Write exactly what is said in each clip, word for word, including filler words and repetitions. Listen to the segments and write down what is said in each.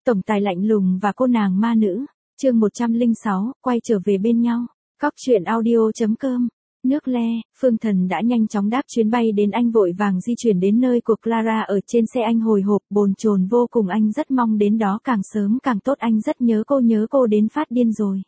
Tổng tài lạnh lùng và cô nàng ma nữ. Chương một trăm lẻ sáu, quay trở về bên nhau. Cóc truyện audio chấm com. Nước le, Phương Thần đã nhanh chóng đáp chuyến bay đến Anh, vội vàng di chuyển đến nơi của Clara. Ở trên xe anh hồi hộp bồn chồn vô cùng, anh rất mong đến đó càng sớm càng tốt, anh rất nhớ cô, nhớ cô đến phát điên rồi.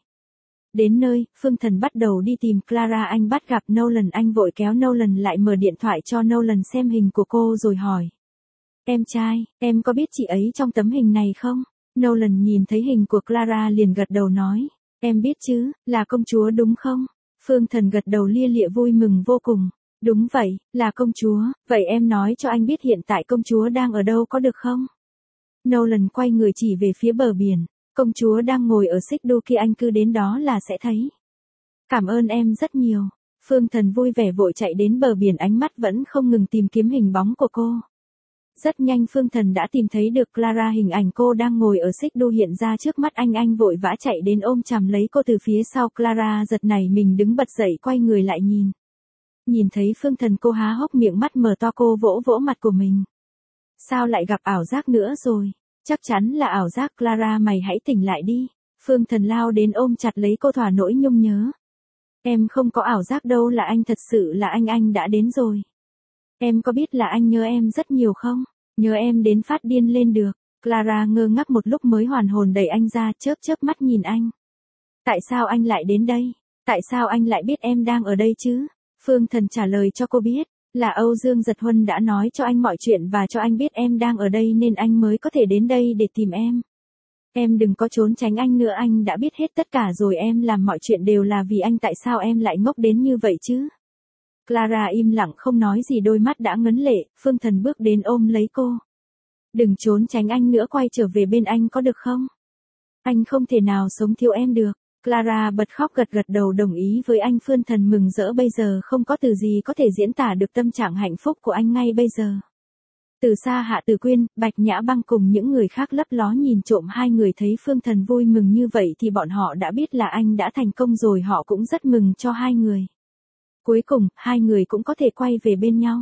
Đến nơi, Phương Thần bắt đầu đi tìm Clara, anh bắt gặp Nolan, anh vội kéo Nolan lại, mở điện thoại cho Nolan xem hình của cô rồi hỏi. Em trai, em có biết chị ấy trong tấm hình này không? Nolan nhìn thấy hình của Clara liền gật đầu nói. Em biết chứ, là công chúa đúng không? Phương Thần gật đầu lia lịa vui mừng vô cùng. Đúng vậy, là công chúa, vậy em nói cho anh biết hiện tại công chúa đang ở đâu có được không? Nolan quay người chỉ về phía bờ biển. Công chúa đang ngồi ở xích đu kia, anh cứ đến đó là sẽ thấy. Cảm ơn em rất nhiều. Phương Thần vui vẻ vội chạy đến bờ biển, ánh mắt vẫn không ngừng tìm kiếm hình bóng của cô. Rất nhanh Phương Thần đã tìm thấy được Clara, hình ảnh cô đang ngồi ở xích đu hiện ra trước mắt anh, anh vội vã chạy đến ôm chầm lấy cô từ phía sau. Clara giật nảy mình đứng bật dậy, quay người lại nhìn. Nhìn thấy Phương Thần, cô há hốc miệng, mắt mở to, cô vỗ vỗ mặt của mình. Sao lại gặp ảo giác nữa rồi? Chắc chắn là ảo giác. Clara, mày hãy tỉnh lại đi. Phương Thần lao đến ôm chặt lấy cô thỏa nỗi nhung nhớ. Em không có ảo giác đâu, là anh, thật sự là anh, anh đã đến rồi. Em có biết là anh nhớ em rất nhiều không? Nhớ em đến phát điên lên được. Clara ngơ ngác một lúc mới hoàn hồn, đẩy anh ra, chớp chớp mắt nhìn anh. Tại sao anh lại đến đây? Tại sao anh lại biết em đang ở đây chứ? Phương Thần trả lời cho cô biết, là Âu Dương Giật Huân đã nói cho anh mọi chuyện và cho anh biết em đang ở đây nên anh mới có thể đến đây để tìm em. Em đừng có trốn tránh anh nữa, anh đã biết hết tất cả rồi, em làm mọi chuyện đều là vì anh, tại sao em lại ngốc đến như vậy chứ? Clara im lặng không nói gì, đôi mắt đã ngấn lệ. Phương Thần bước đến ôm lấy cô. Đừng trốn tránh anh nữa, quay trở về bên anh có được không? Anh không thể nào sống thiếu em được. Clara bật khóc, gật gật đầu đồng ý với anh. Phương Thần mừng rỡ, bây giờ không có từ gì có thể diễn tả được tâm trạng hạnh phúc của anh ngay bây giờ. Từ xa Hạ Tử Quyên, Bạch Nhã Băng cùng những người khác lấp ló nhìn trộm hai người, thấy Phương Thần vui mừng như vậy thì bọn họ đã biết là anh đã thành công rồi, họ cũng rất mừng cho hai người. Cuối cùng, hai người cũng có thể quay về bên nhau.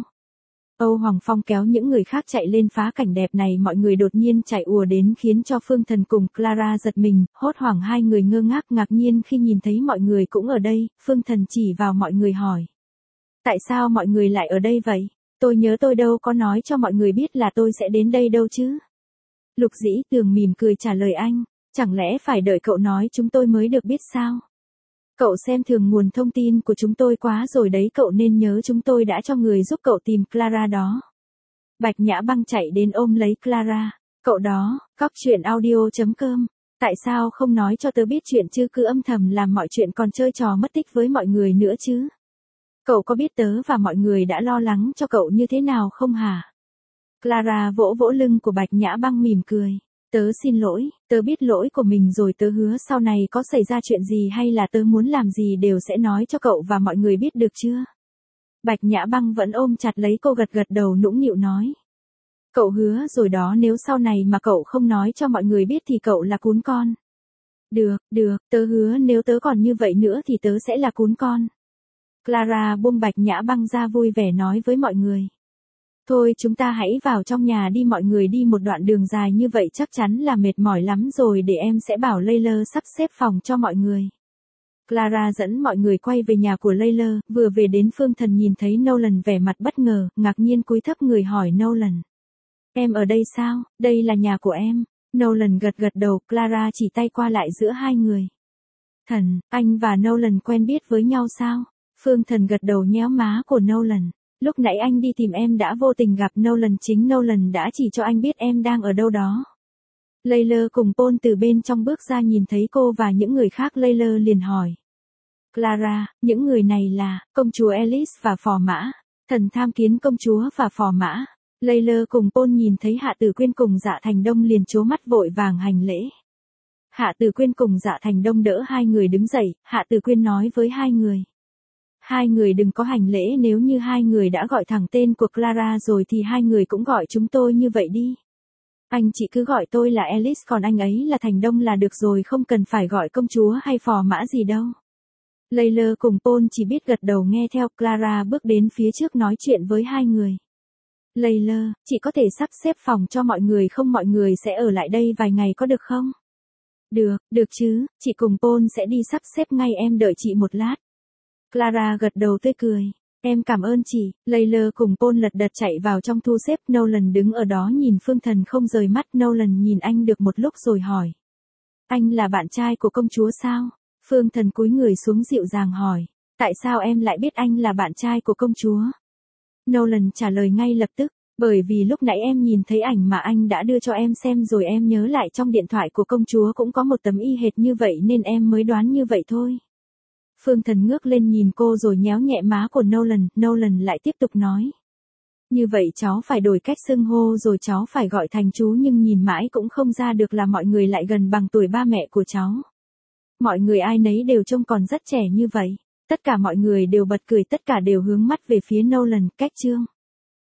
Âu Hoàng Phong kéo những người khác chạy lên phá cảnh đẹp này, mọi người đột nhiên chạy ùa đến khiến cho Phương Thần cùng Clara giật mình, hốt hoảng, hai người ngơ ngác ngạc nhiên khi nhìn thấy mọi người cũng ở đây. Phương Thần chỉ vào mọi người hỏi. Tại sao mọi người lại ở đây vậy? Tôi nhớ tôi đâu có nói cho mọi người biết là tôi sẽ đến đây đâu chứ? Lục Dĩ Tường mỉm cười trả lời anh, chẳng lẽ phải đợi cậu nói chúng tôi mới được biết sao? Cậu xem thường nguồn thông tin của chúng tôi quá rồi đấy, cậu nên nhớ chúng tôi đã cho người giúp cậu tìm Clara đó. Bạch Nhã Băng chạy đến ôm lấy Clara. Cậu đó, cóc truyện audio chấm com. Tại sao không nói cho tớ biết chuyện chứ, cứ âm thầm làm mọi chuyện còn chơi trò mất tích với mọi người nữa chứ? Cậu có biết tớ và mọi người đã lo lắng cho cậu như thế nào không hả? Clara vỗ vỗ lưng của Bạch Nhã Băng mỉm cười. Tớ xin lỗi, tớ biết lỗi của mình rồi, tớ hứa sau này có xảy ra chuyện gì hay là tớ muốn làm gì đều sẽ nói cho cậu và mọi người biết, được chưa? Bạch Nhã Băng vẫn ôm chặt lấy cô, gật gật đầu nũng nịu nói. Cậu hứa rồi đó, nếu sau này mà cậu không nói cho mọi người biết thì cậu là cún con. Được, được, tớ hứa nếu tớ còn như vậy nữa thì tớ sẽ là cún con. Clara buông Bạch Nhã Băng ra, vui vẻ nói với mọi người. Thôi chúng ta hãy vào trong nhà đi, mọi người đi một đoạn đường dài như vậy chắc chắn là mệt mỏi lắm rồi, để em sẽ bảo Layla sắp xếp phòng cho mọi người. Clara dẫn mọi người quay về nhà của Layla, vừa về đến Phương Thần nhìn thấy Nolan vẻ mặt bất ngờ, ngạc nhiên cúi thấp người hỏi Nolan. Em ở đây sao, đây là nhà của em. Nolan gật gật đầu, Clara chỉ tay qua lại giữa hai người. Thần, anh và Nolan quen biết với nhau sao? Phương Thần gật đầu nhéo má của Nolan. Lúc nãy anh đi tìm em đã vô tình gặp Nolan, chính Nolan đã chỉ cho anh biết em đang ở đâu đó. Layla cùng Paul từ bên trong bước ra, nhìn thấy cô và những người khác Layla liền hỏi. Clara, những người này là công chúa Alice và phò mã, thần tham kiến công chúa và phò mã. Layla cùng Paul nhìn thấy Hạ Tử Quyên cùng Dạ Thành Đông liền trố mắt vội vàng hành lễ. Hạ Tử Quyên cùng Dạ Thành Đông đỡ hai người đứng dậy, Hạ Tử Quyên nói với hai người. Hai người đừng có hành lễ, nếu như hai người đã gọi thẳng tên của Clara rồi thì hai người cũng gọi chúng tôi như vậy đi. Anh chỉ cứ gọi tôi là Alice, còn anh ấy là Thành Đông là được rồi, không cần phải gọi công chúa hay phò mã gì đâu. Layla cùng Paul chỉ biết gật đầu nghe theo. Clara bước đến phía trước nói chuyện với hai người. Layla, chị có thể sắp xếp phòng cho mọi người không, mọi người sẽ ở lại đây vài ngày có được không? Được, được chứ, chị cùng Paul sẽ đi sắp xếp ngay, em đợi chị một lát. Clara gật đầu tươi cười. Em cảm ơn chị. Layla cùng Paul lật đật chạy vào trong thu xếp. Nolan đứng ở đó nhìn Phương Thần không rời mắt. Nolan nhìn anh được một lúc rồi hỏi. Anh là bạn trai của công chúa sao? Phương Thần cúi người xuống dịu dàng hỏi. Tại sao em lại biết anh là bạn trai của công chúa? Nolan trả lời ngay lập tức. Bởi vì lúc nãy em nhìn thấy ảnh mà anh đã đưa cho em xem rồi, em nhớ lại trong điện thoại của công chúa cũng có một tấm y hệt như vậy nên em mới đoán như vậy thôi. Phương Thần ngước lên nhìn cô rồi nhéo nhẹ má của Nolan. Nolan lại tiếp tục nói. Như vậy cháu phải đổi cách xưng hô rồi, cháu phải gọi thành chú, nhưng nhìn mãi cũng không ra được là mọi người lại gần bằng tuổi ba mẹ của cháu. Mọi người ai nấy đều trông còn rất trẻ như vậy. Tất cả mọi người đều bật cười, tất cả đều hướng mắt về phía Nolan. Cách chương